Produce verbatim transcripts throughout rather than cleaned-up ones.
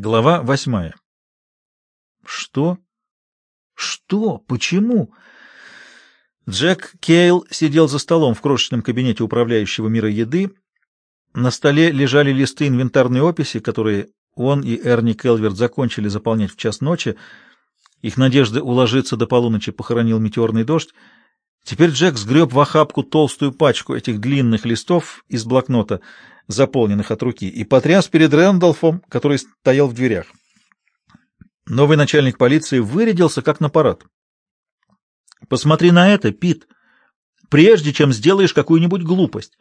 Глава восьмая. Что? Что? Почему? Джек Кейл сидел за столом в крошечном кабинете управляющего мира еды. На столе лежали листы инвентарной описи, которые он и Эрни Келверт закончили заполнять в час ночи. Их надежды уложиться до полуночи похоронил метеорный дождь. Теперь Джек сгреб в охапку толстую пачку этих длинных листов из блокнота, заполненных от руки, и потряс перед Рэндалфом, который стоял в дверях. Новый начальник полиции вырядился, как на парад. «Посмотри на это, Пит, прежде чем сделаешь какую-нибудь глупость».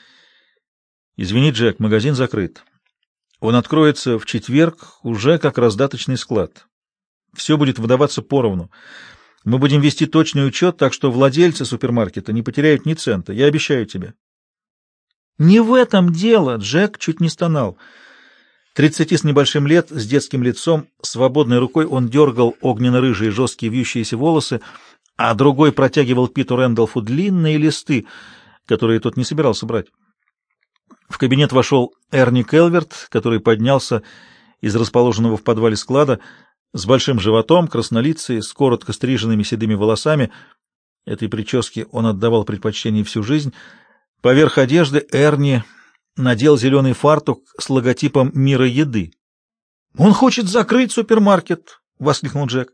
«Извини, Джек, магазин закрыт. Он откроется в четверг уже как раздаточный склад. Все будет выдаваться поровну. Мы будем вести точный учет, так что владельцы супермаркета не потеряют ни цента, я обещаю тебе». «Не в этом дело!» — Джек чуть не стонал. Тридцати с небольшим лет, с детским лицом, свободной рукой он дергал огненно-рыжие жесткие вьющиеся волосы, а другой протягивал Питу Рэндалфу длинные листы, которые тот не собирался брать. В кабинет вошел Эрни Келверт, который поднялся из расположенного в подвале склада с большим животом, краснолицый, с коротко стриженными седыми волосами. Этой прическе он отдавал предпочтение всю жизнь. Поверх одежды Эрни надел зеленый фартук с логотипом «Мира еды». «Он хочет закрыть супермаркет!» — воскликнул Джек.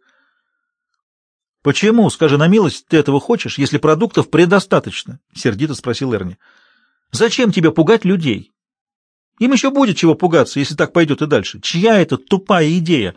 «Почему, скажи на милость, ты этого хочешь, если продуктов предостаточно?» — сердито спросил Эрни. «Зачем тебе пугать людей? Им еще будет чего пугаться, если так пойдет и дальше. Чья это тупая идея?»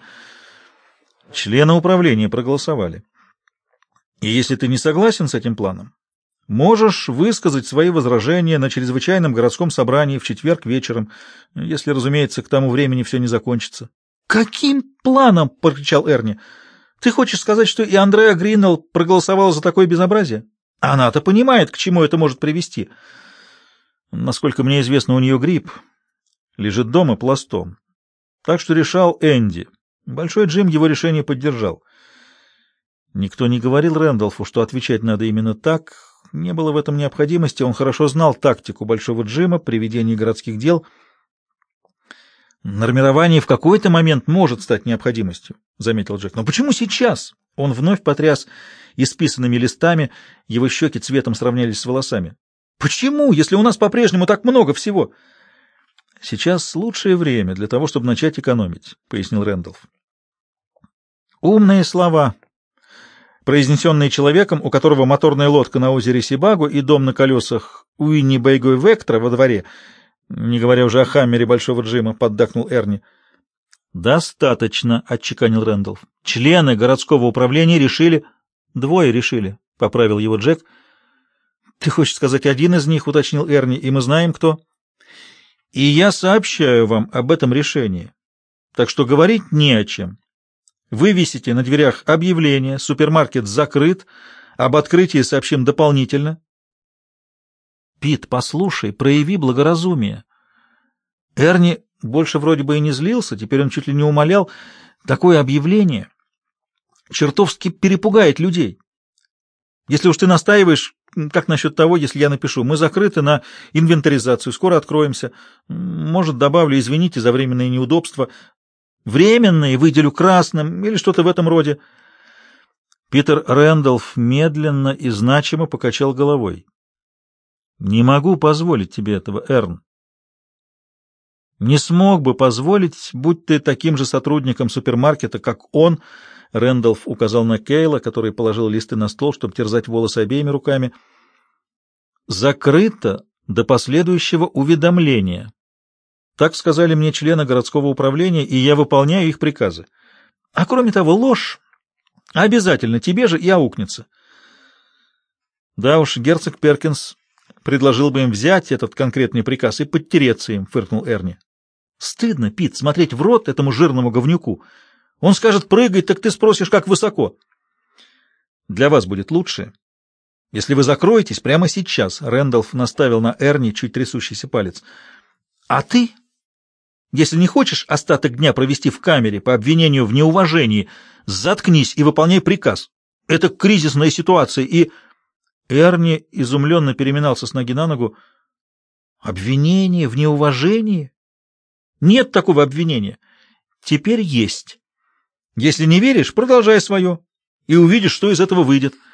Члены управления проголосовали. «И если ты не согласен с этим планом, можешь высказать свои возражения на чрезвычайном городском собрании в четверг вечером, если, разумеется, к тому времени все не закончится». «Каким планом?» — прокричал Эрни. «Ты хочешь сказать, что и Андреа Гринелл проголосовала за такое безобразие? Она-то понимает, к чему это может привести». «Насколько мне известно, у нее грипп. Лежит дома пластом. Так что решал Энди. Большой Джим его решение поддержал». Никто не говорил Рэндалфу, что отвечать надо именно так. Не было в этом необходимости. Он хорошо знал тактику Большого Джима при ведении городских дел. «Нормирование в какой-то момент может стать необходимостью», — заметил Джек. «Но почему сейчас?» Он вновь потряс исписанными листами, его щеки цветом сравнялись с волосами. «Почему, если у нас по-прежнему так много всего?» «Сейчас лучшее время для того, чтобы начать экономить», — пояснил Рэндалф. «Умные слова, произнесенные человеком, у которого моторная лодка на озере Сибагу и дом на колесах Уинни-Бейго Вектора во дворе, не говоря уже о Хаммере Большого Джима», — поддакнул Эрни. «Достаточно», — отчеканил Рэндалф. «Члены городского управления решили...» «Двое решили», — поправил его Джек. «Ты хочешь сказать, один из них?» — уточнил Эрни. «И мы знаем, кто». «И я сообщаю вам об этом решении. Так что говорить не о чем. Вывесите на дверях объявление, супермаркет закрыт, об открытии сообщим дополнительно». «Пит, послушай, прояви благоразумие». Эрни больше вроде бы и не злился, теперь он чуть ли не умолял. Такое объявление чертовски перепугает людей. Если уж ты настаиваешь, как насчет того, если я напишу: мы закрыты на инвентаризацию, скоро откроемся. Может, добавлю: извините за временные неудобства. Временные выделю красным или что-то в этом роде. Питер Рэндалф медленно и значимо покачал головой. «Не могу позволить тебе этого, Эрн. Не смог бы позволить, будь ты таким же сотрудником супермаркета, как он». Рэндалф указал на Кейла, который положил листы на стол, чтобы терзать волосы обеими руками. «Закрыто до последующего уведомления. Так сказали мне члены городского управления, и я выполняю их приказы. А кроме того, ложь обязательно тебе же и аукнется». «Да уж, герцог Перкинс предложил бы им взять этот конкретный приказ и подтереться им», — фыркнул Эрни. «Стыдно, Пит, смотреть в рот этому жирному говнюку. Он скажет прыгать, так ты спросишь, как высоко». «Для вас будет лучше, если вы закроетесь прямо сейчас», — Рэндалф наставил на Эрни чуть трясущийся палец. «А ты, если не хочешь остаток дня провести в камере по обвинению в неуважении, заткнись и выполняй приказ. Это кризисная ситуация, и...» Эрни изумленно переминался с ноги на ногу. «Обвинение в неуважении? Нет такого обвинения. Теперь есть. Если не веришь, продолжай свое, и увидишь, что из этого выйдет.